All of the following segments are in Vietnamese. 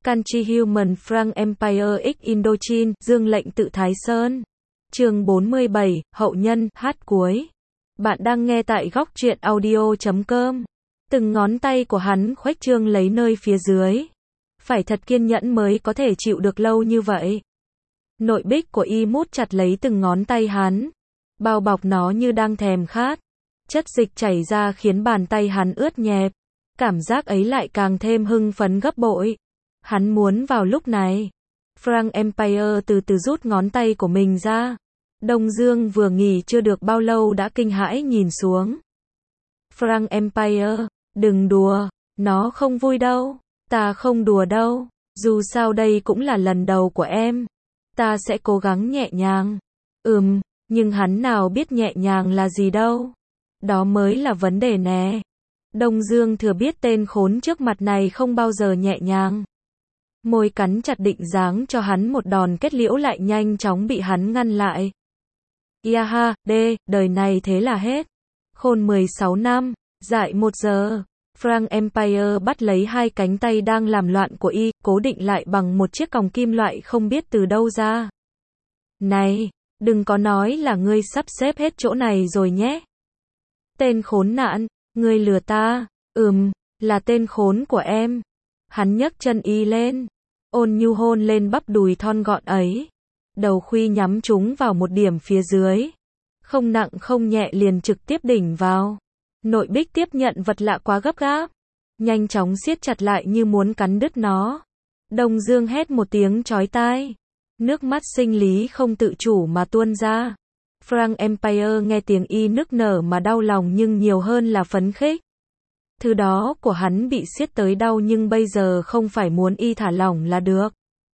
Country Human Frank Empire X Indochine, Dương lệnh tự Thái Sơn. Chương 47, Hậu nhân, hát cuối. Bạn đang nghe tại góc truyện audio.com. Từng ngón tay của hắn khuếch trương lấy nơi phía dưới. Phải thật kiên nhẫn mới có thể chịu được lâu như vậy. Nội bích của y mút chặt lấy từng ngón tay hắn. Bao bọc nó như đang thèm khát. Chất dịch chảy ra khiến bàn tay hắn ướt nhẹp. Cảm giác ấy lại càng thêm hưng phấn gấp bội. Hắn muốn vào lúc này. Frank Empire từ từ rút ngón tay của mình ra. Đông Dương vừa nghỉ chưa được bao lâu đã kinh hãi nhìn xuống. Frank Empire, đừng đùa, nó không vui đâu. Ta không đùa đâu, dù sao đây cũng là lần đầu của em. Ta sẽ cố gắng nhẹ nhàng. Nhưng hắn nào biết nhẹ nhàng là gì đâu. Đó mới là vấn đề nè. Đông Dương thừa biết tên khốn trước mặt này không bao giờ nhẹ nhàng. Môi cắn chặt định giáng cho hắn một đòn kết liễu lại nhanh chóng bị hắn ngăn lại. Yaha, đời này thế là hết. Khôn 16 năm, dại 1 giờ. Frank Empire bắt lấy hai cánh tay đang làm loạn của y, cố định lại bằng một chiếc còng kim loại không biết từ đâu ra. Này, đừng có nói là ngươi sắp xếp hết chỗ này rồi nhé. Tên khốn nạn, ngươi lừa ta. Là tên khốn của em. Hắn nhấc chân y lên, ôn nhu hôn lên bắp đùi thon gọn ấy. Đầu khuy nhắm trúng vào một điểm phía dưới. Không nặng không nhẹ liền trực tiếp đỉnh vào. Nội bích tiếp nhận vật lạ quá gấp gáp. Nhanh chóng siết chặt lại như muốn cắn đứt nó. Đông Dương hét một tiếng chói tai. Nước mắt sinh lý không tự chủ mà tuôn ra. Frank Empire nghe tiếng y nức nở mà đau lòng nhưng nhiều hơn là phấn khích. Thứ đó của hắn bị siết tới đau nhưng bây giờ không phải muốn y thả lỏng là được.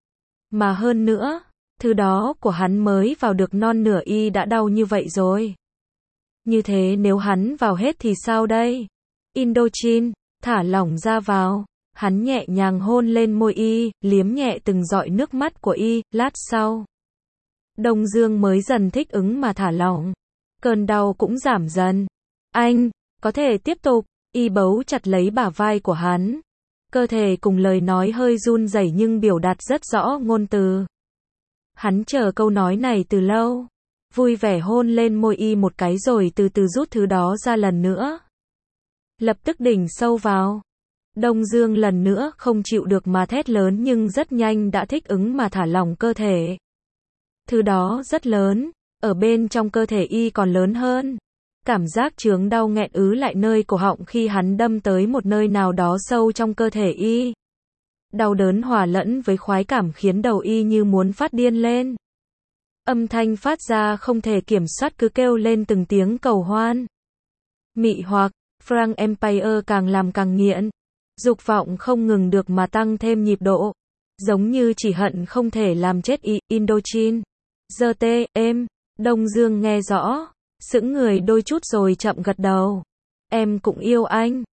Mà hơn nữa, thứ đó của hắn mới vào được non nửa y đã đau như vậy rồi. Như thế nếu hắn vào hết thì sao đây? Indochine, thả lỏng ra vào. Hắn nhẹ nhàng hôn lên môi y, liếm nhẹ từng giọt nước mắt của y, lát sau. Đông Dương mới dần thích ứng mà thả lỏng. Cơn đau cũng giảm dần. Anh, có thể tiếp tục. Y bấu chặt lấy bả vai của hắn. Cơ thể cùng lời nói hơi run rẩy nhưng biểu đạt rất rõ ngôn từ. Hắn chờ câu nói này từ lâu. Vui vẻ hôn lên môi y một cái rồi từ từ rút thứ đó ra lần nữa. Lập tức đỉnh sâu vào. Đông Dương lần nữa không chịu được mà thét lớn nhưng rất nhanh đã thích ứng mà thả lỏng cơ thể. Thứ đó rất lớn, ở bên trong cơ thể y còn lớn hơn. Cảm giác chướng đau nghẹn ứ lại nơi cổ họng khi hắn đâm tới một nơi nào đó sâu trong cơ thể y. Đau đớn hòa lẫn với khoái cảm khiến đầu y như muốn phát điên lên. Âm thanh phát ra không thể kiểm soát cứ kêu lên từng tiếng cầu hoan. Mị hoặc, Frank Empire càng làm càng nghiện. Dục vọng không ngừng được mà tăng thêm nhịp độ. Giống như chỉ hận không thể làm chết y, Indochine. Giơ tê, Đông Dương nghe rõ. Sững người đôi chút rồi chậm gật đầu. Em cũng yêu anh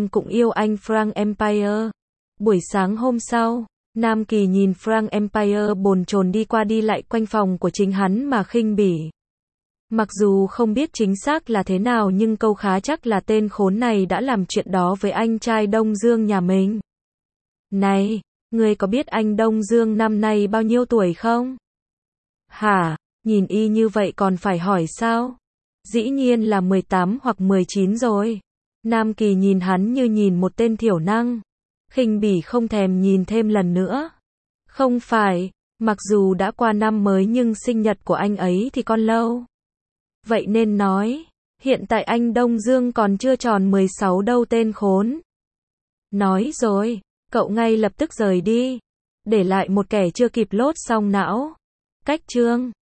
Frank Empire. Buổi sáng hôm sau, Nam Kỳ nhìn Frank Empire bồn chồn đi qua đi lại quanh phòng của chính hắn mà khinh bỉ. Mặc dù không biết chính xác là thế nào nhưng câu khá chắc là tên khốn này đã làm chuyện đó với anh trai Đông Dương nhà mình. Này, ngươi có biết anh Đông Dương năm nay bao nhiêu tuổi không? Hả, nhìn y như vậy còn phải hỏi sao? Dĩ nhiên là 18 hoặc 19 rồi. Nam Kỳ nhìn hắn như nhìn một tên thiểu năng. Khinh bỉ không thèm nhìn thêm lần nữa. Không phải, mặc dù đã qua năm mới nhưng sinh nhật của anh ấy thì còn lâu. Vậy nên nói, hiện tại anh Đông Dương còn chưa tròn 16 đâu tên khốn. Nói rồi, cậu ngay lập tức rời đi. Để lại một kẻ chưa kịp lốt xong não. Cách chương